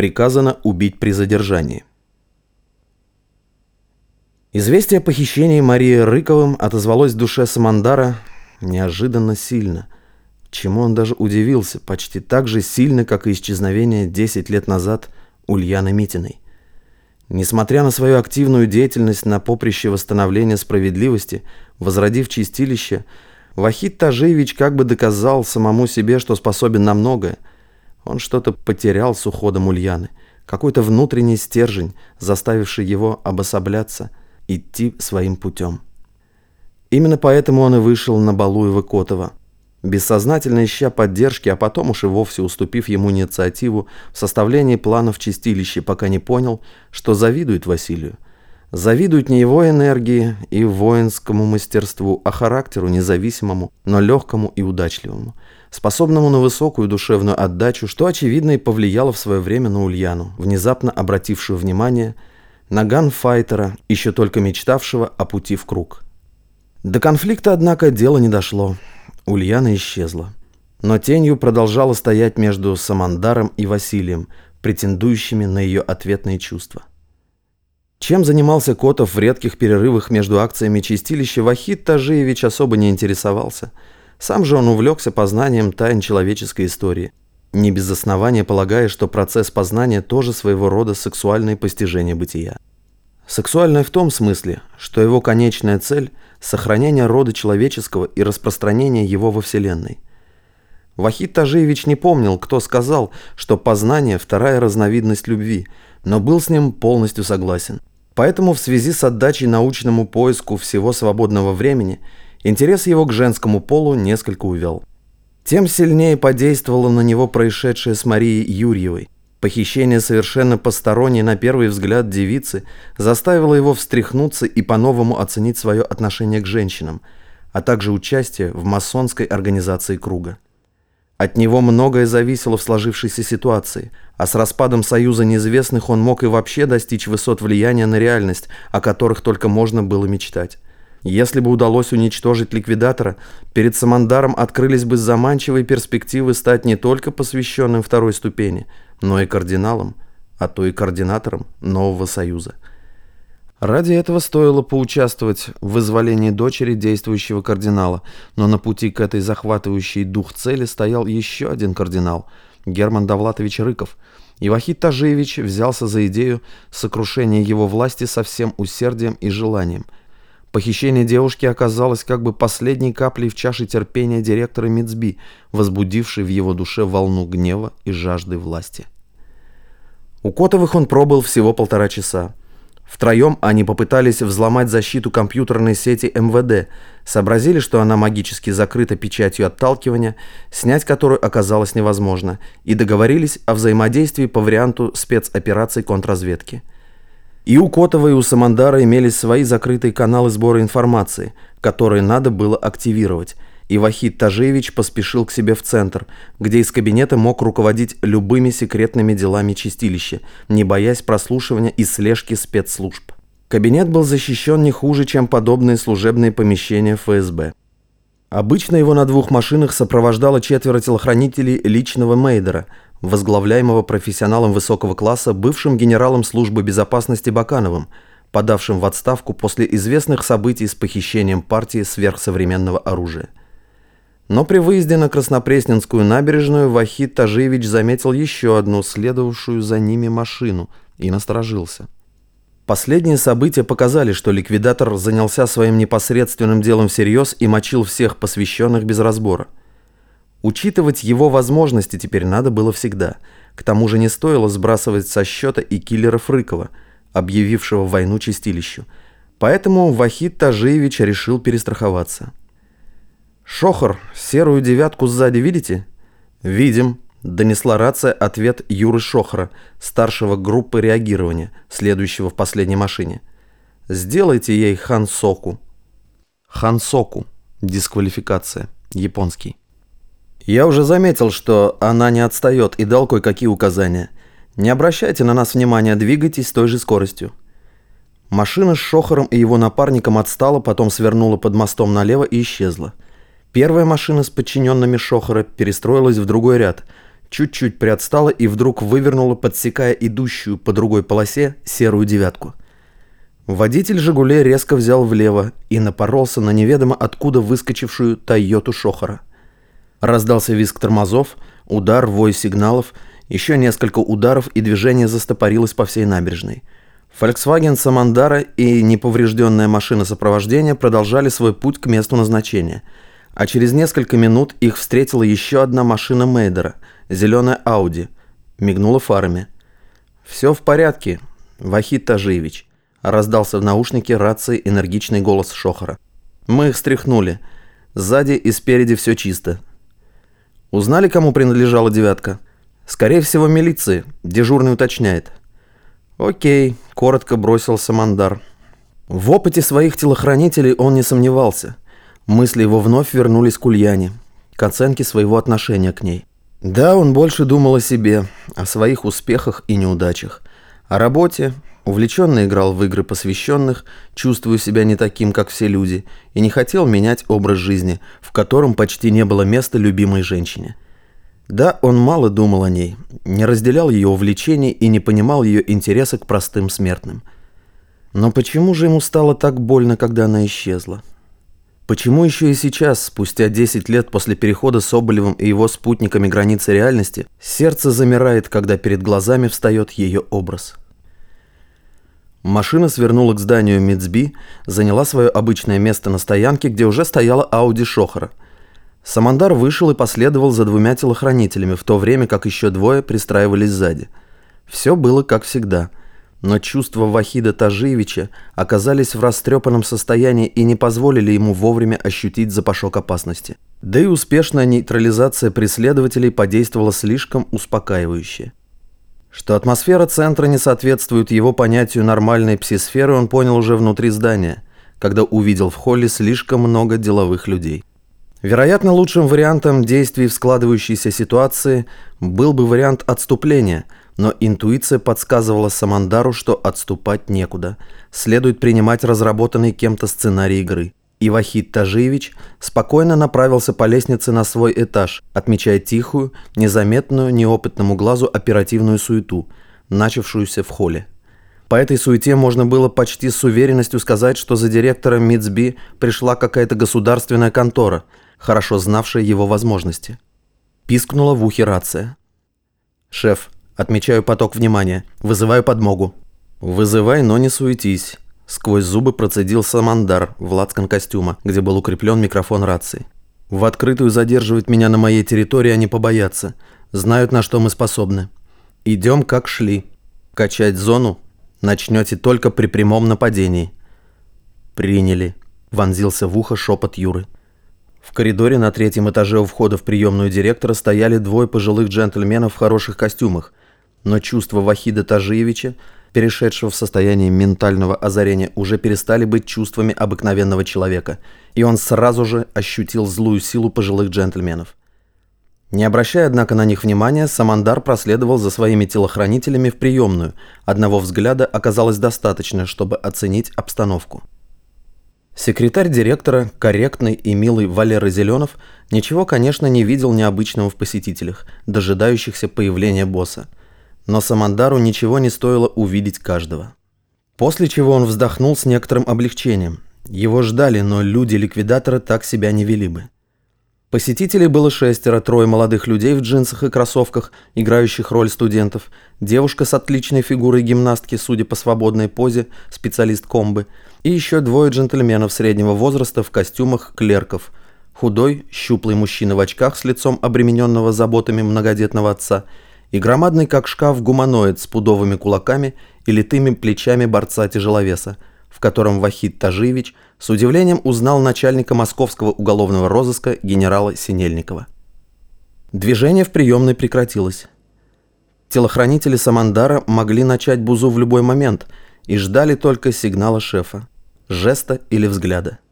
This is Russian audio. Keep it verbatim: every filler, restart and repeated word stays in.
Приказано убить при задержании. Известие о похищении Марии Рыковым отозвалось в душе Самандара неожиданно сильно, чему он даже удивился, почти так же сильно, как и исчезновение десять лет назад Ульяны Митиной. Несмотря на свою активную деятельность на поприще восстановления справедливости, возродив чистилище, Вахид Тажиевич как бы доказал самому себе, что способен на многое. Он что-то потерял с уходом Ульяны, какой-то внутренний стержень, заставивший его обособляться, идти своим путем. Именно поэтому он и вышел на Балуева-Котова, бессознательно ища поддержки, а потом уж и вовсе уступив ему инициативу в составлении планов чистилища, пока не понял, что завидует Василию. Завидует не его энергии и воинскому мастерству, а характеру независимому, но легкому и удачливому, способному на высокую душевную отдачу, что очевидно и повлияло в свое время на Ульяну, внезапно обратившую внимание на ганфайтера, еще только мечтавшего о пути в круг. До конфликта, однако, дело не дошло. Ульяна исчезла. Но тенью продолжала стоять между Самандаром и Василием, претендующими на ее ответные чувства. Чем занимался Котов в редких перерывах между акциями чистилища, Вахид Тажиевич особо не интересовался. Сам же он увлекся познанием тайн человеческой истории, не без основания полагая, что процесс познания тоже своего рода сексуальное постижение бытия. Сексуальное в том смысле, что его конечная цель – сохранение рода человеческого и распространение его во Вселенной. Вахид Тажиевич не помнил, кто сказал, что познание – вторая разновидность любви, но был с ним полностью согласен. Поэтому в связи с отдачей научному поиску всего свободного времени интерес его к женскому полу несколько увял. Тем сильнее подействовало на него происшедшее с Марией Юрьевой. Похищение совершенно посторонней на первый взгляд девицы заставило его встряхнуться и по-новому оценить свое отношение к женщинам, а также участие в масонской организации круга. От него многое зависело в сложившейся ситуации, а с распадом союза неизвестных он мог и вообще достичь высот влияния на реальность, о которых только можно было мечтать. Если бы удалось уничтожить ликвидатора, перед Самандаром открылись бы заманчивые перспективы стать не только посвященным второй ступени, но и кардиналом, а то и координатором нового союза. Ради этого стоило поучаствовать в вызволении дочери действующего кардинала, но на пути к этой захватывающей дух цели стоял еще один кардинал – Герман Довлатович Рыков, и Вахид Тажиевич взялся за идею сокрушения его власти со всем усердием и желанием. Похищение девушки оказалось как бы последней каплей в чаше терпения директора МИЦБИ, возбудившей в его душе волну гнева и жажды власти. У Котовых он пробыл всего полтора часа. Втроем они попытались взломать защиту компьютерной сети эм вэ дэ, сообразили, что она магически закрыта печатью отталкивания, снять которую оказалось невозможно, и договорились о взаимодействии по варианту спецопераций контрразведки. И у Котова, и у Самандара имелись свои закрытые каналы сбора информации, которые надо было активировать, и Вахид Тажиевич поспешил к себе в центр, где из кабинета мог руководить любыми секретными делами чистилища, не боясь прослушивания и слежки спецслужб. Кабинет был защищен не хуже, чем подобные служебные помещения эф эс бэ. Обычно его на двух машинах сопровождало четверо телохранителей личного Мейдера, возглавляемого профессионалом высокого класса, бывшим генералом службы безопасности Бакановым, подавшим в отставку после известных событий с похищением партии сверхсовременного оружия. Но при выезде на Краснопресненскую набережную Вахид Тажиевич заметил еще одну следовавшую за ними машину и насторожился. Последние события показали, что ликвидатор занялся своим непосредственным делом всерьез и мочил всех посвященных без разбора. Учитывать его возможности теперь надо было всегда. К тому же не стоило сбрасывать со счета и киллера Рыкова, объявившего войну чистилищу. Поэтому Вахид Тажиевич решил перестраховаться. «Шохор, серую девятку сзади видите?» «Видим», — донесла рация ответ Юры Шохора, старшего группы реагирования, следующего в последней машине. «Сделайте ей хансоку». Хансоку. Дисквалификация. Японский. «Я уже заметил, что она не отстает, и дал кое-какие указания. Не обращайте на нас внимания, двигайтесь с той же скоростью». Машина с Шохором и его напарником отстала, потом свернула под мостом налево и исчезла. Первая машина с подчиненными Шохора перестроилась в другой ряд. чуть-чуть приотстала и вдруг вывернула, подсекая идущую по другой полосе серую девятку. Водитель «Жигулей» резко взял влево и напоролся на неведомо откуда выскочившую «Тойоту» Шохора. Раздался визг тормозов, удар, вой сигналов, еще несколько ударов, и движение застопорилось по всей набережной. «Фольксваген» Самандара и неповрежденная машина сопровождения продолжали свой путь к месту назначения, а через несколько минут их встретила еще одна машина Мейдера, зеленая «Ауди», мигнула фарами. «Все в порядке, Вахид Тажиевич», — раздался в наушнике рации энергичный голос Шохора. «Мы их стряхнули. Сзади и спереди все чисто». «Узнали, кому принадлежала девятка?» «Скорее всего, милиции. Дежурный уточняет». «Окей», — коротко бросил Самандар. В опыте своих телохранителей он не сомневался. Мысли его вновь вернулись к Ульяне, к оценке своего отношения к ней. Да, он больше думал о себе, о своих успехах и неудачах, о работе, увлеченно играл в игры посвященных, чувствуя себя не таким, как все люди, и не хотел менять образ жизни, в котором почти не было места любимой женщине. Да, он мало думал о ней, не разделял ее увлечений и не понимал ее интереса к простым смертным. Но почему же ему стало так больно, когда она исчезла? Почему еще и сейчас, спустя десять лет после перехода Соболевым и его спутниками границы реальности, сердце замирает, когда перед глазами встает ее образ? Машина свернула к зданию МИДСБИ, заняла свое обычное место на стоянке, где уже стояла Ауди Шохора. Самандар вышел и последовал за двумя телохранителями, в то время как еще двое пристраивались сзади. Все было как всегда, но чувства Вахида Тажиевича оказались в растрепанном состоянии и не позволили ему вовремя ощутить запашок опасности. Да и успешная нейтрализация преследователей подействовала слишком успокаивающе. Что атмосфера центра не соответствует его понятию нормальной псисферы, он понял уже внутри здания, когда увидел в холле слишком много деловых людей. Вероятно, лучшим вариантом действий в складывающейся ситуации был бы вариант отступления, но интуиция подсказывала Самандару, что отступать некуда, следует принимать разработанный кем-то сценарий игры. И Вахид Тажиевич спокойно направился по лестнице на свой этаж, отмечая тихую, незаметную неопытному глазу оперативную суету, начавшуюся в холле. По этой суете можно было почти с уверенностью сказать, что за директором МИДСБИ пришла какая-то государственная контора, хорошо знавшая его возможности. Пискнула в ухе рация. «Шеф, отмечаю поток внимания. Вызываю подмогу». «Вызывай, но не суетись», — сквозь зубы процедил Самандар в лацкан костюма, где был укреплен микрофон рации. «В открытую задерживать меня на моей территории они побоятся. Знают, на что мы способны. Идем, как шли. Качать зону начнете только при прямом нападении». «Приняли», — вонзился в ухо шепот Юры. В коридоре на третьем этаже у входа в приемную директора стояли двое пожилых джентльменов в хороших костюмах, но чувства Вахида Тажиевича, перешедшего в состояние ментального озарения, уже перестали быть чувствами обыкновенного человека, и он сразу же ощутил злую силу пожилых джентльменов. Не обращая, однако, на них внимания, Самандар проследовал за своими телохранителями в приемную. Одного взгляда оказалось достаточно, чтобы оценить обстановку. Секретарь директора, корректный и милый Валера Зеленов, ничего, конечно, не видел необычного в посетителях, дожидающихся появления босса. Но Самандару ничего не стоило увидеть каждого. После чего он вздохнул с некоторым облегчением. Его ждали, но люди-ликвидаторы так себя не вели бы. Посетителей было шестеро, трое молодых людей в джинсах и кроссовках, играющих роль студентов, девушка с отличной фигурой гимнастки, судя по свободной позе, специалист комбы, и еще двое джентльменов среднего возраста в костюмах клерков, худой, щуплый мужчина в очках с лицом обремененного заботами многодетного отца и громадный как шкаф гуманоид с пудовыми кулаками и литыми плечами борца-тяжеловеса, в котором Вахид Тажиевич с удивлением узнал начальника московского уголовного розыска генерала Синельникова. Движение в приемной прекратилось. Телохранители Самандара могли начать бузу в любой момент и ждали только сигнала шефа, жеста или взгляда.